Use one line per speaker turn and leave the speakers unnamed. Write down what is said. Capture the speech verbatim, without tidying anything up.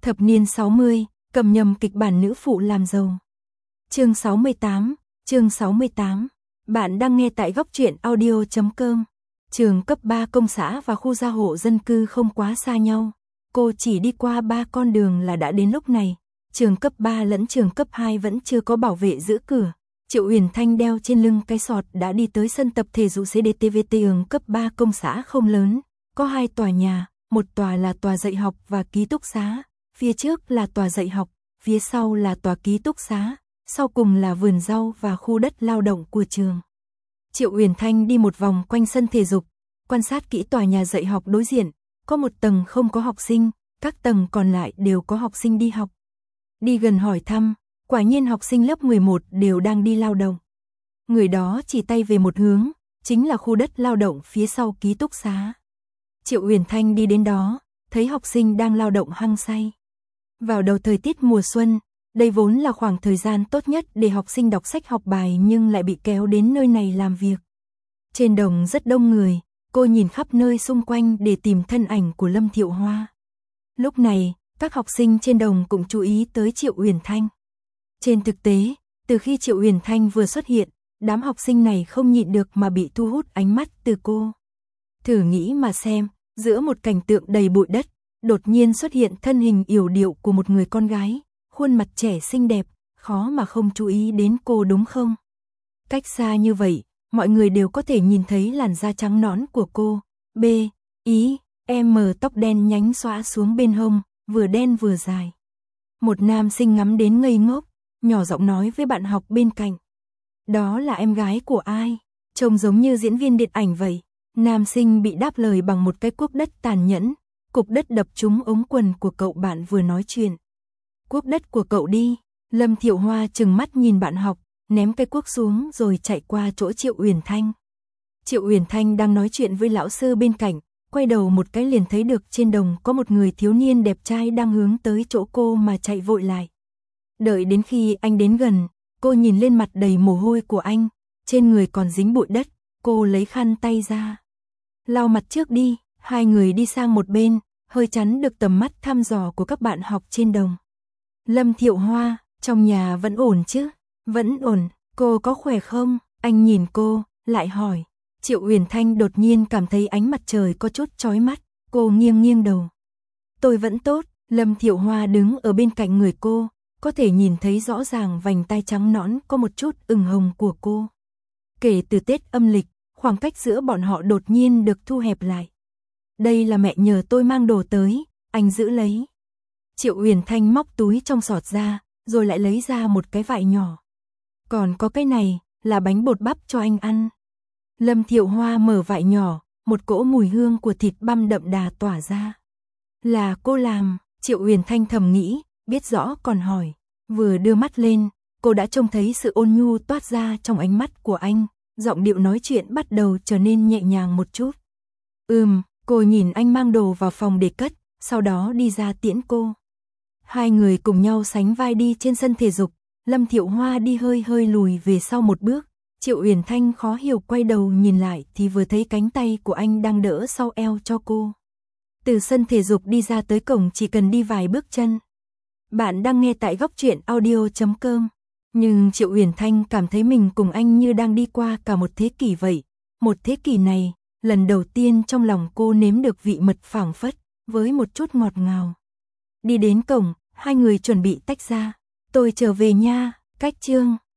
Thập niên sáu mươi, cầm nhầm kịch bản nữ phụ làm giàu. Chương sáu mươi tám, chương sáu mươi tám. Bạn đang nghe tại góc truyện audio chấm com. Trường cấp ba công xã và khu gia hộ dân cư không quá xa nhau. Cô chỉ đi qua ba con đường là đã đến lúc này. Trường cấp ba lẫn trường cấp hai vẫn chưa có bảo vệ giữ cửa. Triệu Uyển Thanh đeo trên lưng cái sọt đã đi tới sân tập thể dục xê đê tê vê trường cấp ba công xã không lớn. Có hai tòa nhà, một tòa là tòa dạy học và ký túc xá. Phía trước là tòa dạy học, phía sau là tòa ký túc xá, sau cùng là vườn rau và khu đất lao động của trường. Triệu Uyển Thanh đi một vòng quanh sân thể dục, quan sát kỹ tòa nhà dạy học đối diện, có một tầng không có học sinh, các tầng còn lại đều có học sinh đi học. Đi gần hỏi thăm, quả nhiên học sinh lớp mười một đều đang đi lao động. Người đó chỉ tay về một hướng, chính là khu đất lao động phía sau ký túc xá. Triệu Uyển Thanh đi đến đó, thấy học sinh đang lao động hăng say. Vào đầu thời tiết mùa xuân, đây vốn là khoảng thời gian tốt nhất để học sinh đọc sách học bài nhưng lại bị kéo đến nơi này làm việc. Trên đồng rất đông người, cô nhìn khắp nơi xung quanh để tìm thân ảnh của Lâm Thiệu Hoa. Lúc này, các học sinh trên đồng cũng chú ý tới Triệu Uyển Thanh. Trên thực tế, từ khi Triệu Uyển Thanh vừa xuất hiện, đám học sinh này không nhịn được mà bị thu hút ánh mắt từ cô. Thử nghĩ mà xem, giữa một cảnh tượng đầy bụi đất, đột nhiên xuất hiện thân hình yểu điệu của một người con gái, khuôn mặt trẻ xinh đẹp, khó mà không chú ý đến cô đúng không? Cách xa như vậy, mọi người đều có thể nhìn thấy làn da trắng nõn của cô. B, ý, M tóc đen nhánh xõa xuống bên hông, vừa đen vừa dài. Một nam sinh ngắm đến ngây ngốc, nhỏ giọng nói với bạn học bên cạnh. Đó là em gái của ai? Trông giống như diễn viên điện ảnh vậy. Nam sinh bị đáp lời bằng một cái cuốc đất tàn nhẫn. Cục đất đập trúng ống quần của cậu bạn vừa nói chuyện. Cuốc đất của cậu đi. Lâm Thiệu Hoa trừng mắt nhìn bạn học, ném cái cuốc xuống rồi chạy qua chỗ Triệu Uyển Thanh. Triệu Uyển Thanh đang nói chuyện với lão sư bên cạnh, quay đầu một cái liền thấy được trên đồng có một người thiếu niên đẹp trai đang hướng tới chỗ cô mà chạy vội lại. Đợi đến khi anh đến gần, cô nhìn lên mặt đầy mồ hôi của anh, trên người còn dính bụi đất, cô lấy khăn tay ra. Lau mặt trước đi. Hai người đi sang một bên, hơi chắn được tầm mắt thăm dò của các bạn học trên đồng. Lâm Thiệu Hoa, trong nhà vẫn ổn chứ? Vẫn ổn, cô có khỏe không? Anh nhìn cô, lại hỏi. Triệu Uyển Thanh đột nhiên cảm thấy ánh mặt trời có chút chói mắt, cô nghiêng nghiêng đầu. Tôi vẫn tốt, Lâm Thiệu Hoa đứng ở bên cạnh người cô, có thể nhìn thấy rõ ràng vành tai trắng nõn có một chút ửng hồng của cô. Kể từ Tết âm lịch, khoảng cách giữa bọn họ đột nhiên được thu hẹp lại. Đây là mẹ nhờ tôi mang đồ tới, anh giữ lấy. Triệu Uyển Thanh móc túi trong sọt ra, rồi lại lấy ra một cái vại nhỏ. Còn có cái này, là bánh bột bắp cho anh ăn. Lâm Thiệu Hoa mở vại nhỏ, một cỗ mùi hương của thịt băm đậm đà tỏa ra. Là cô làm, Triệu Uyển Thanh thầm nghĩ, biết rõ còn hỏi. Vừa đưa mắt lên, cô đã trông thấy sự ôn nhu toát ra trong ánh mắt của anh, giọng điệu nói chuyện bắt đầu trở nên nhẹ nhàng một chút. Ừm. Cô nhìn anh mang đồ vào phòng để cất, sau đó đi ra tiễn cô. Hai người cùng nhau sánh vai đi trên sân thể dục, Lâm Thiệu Hoa đi hơi hơi lùi về sau một bước. Triệu Uyển Thanh khó hiểu quay đầu nhìn lại thì vừa thấy cánh tay của anh đang đỡ sau eo cho cô. Từ sân thể dục đi ra tới cổng chỉ cần đi vài bước chân. Bạn đang nghe tại góc truyện audio chấm com. Nhưng Triệu Uyển Thanh cảm thấy mình cùng anh như đang đi qua cả một thế kỷ vậy. Một thế kỷ này, lần đầu tiên trong lòng cô nếm được vị mật phảng phất, với một chút ngọt ngào. Đi đến cổng, hai người chuẩn bị tách ra. Tôi trở về nha, cách chương.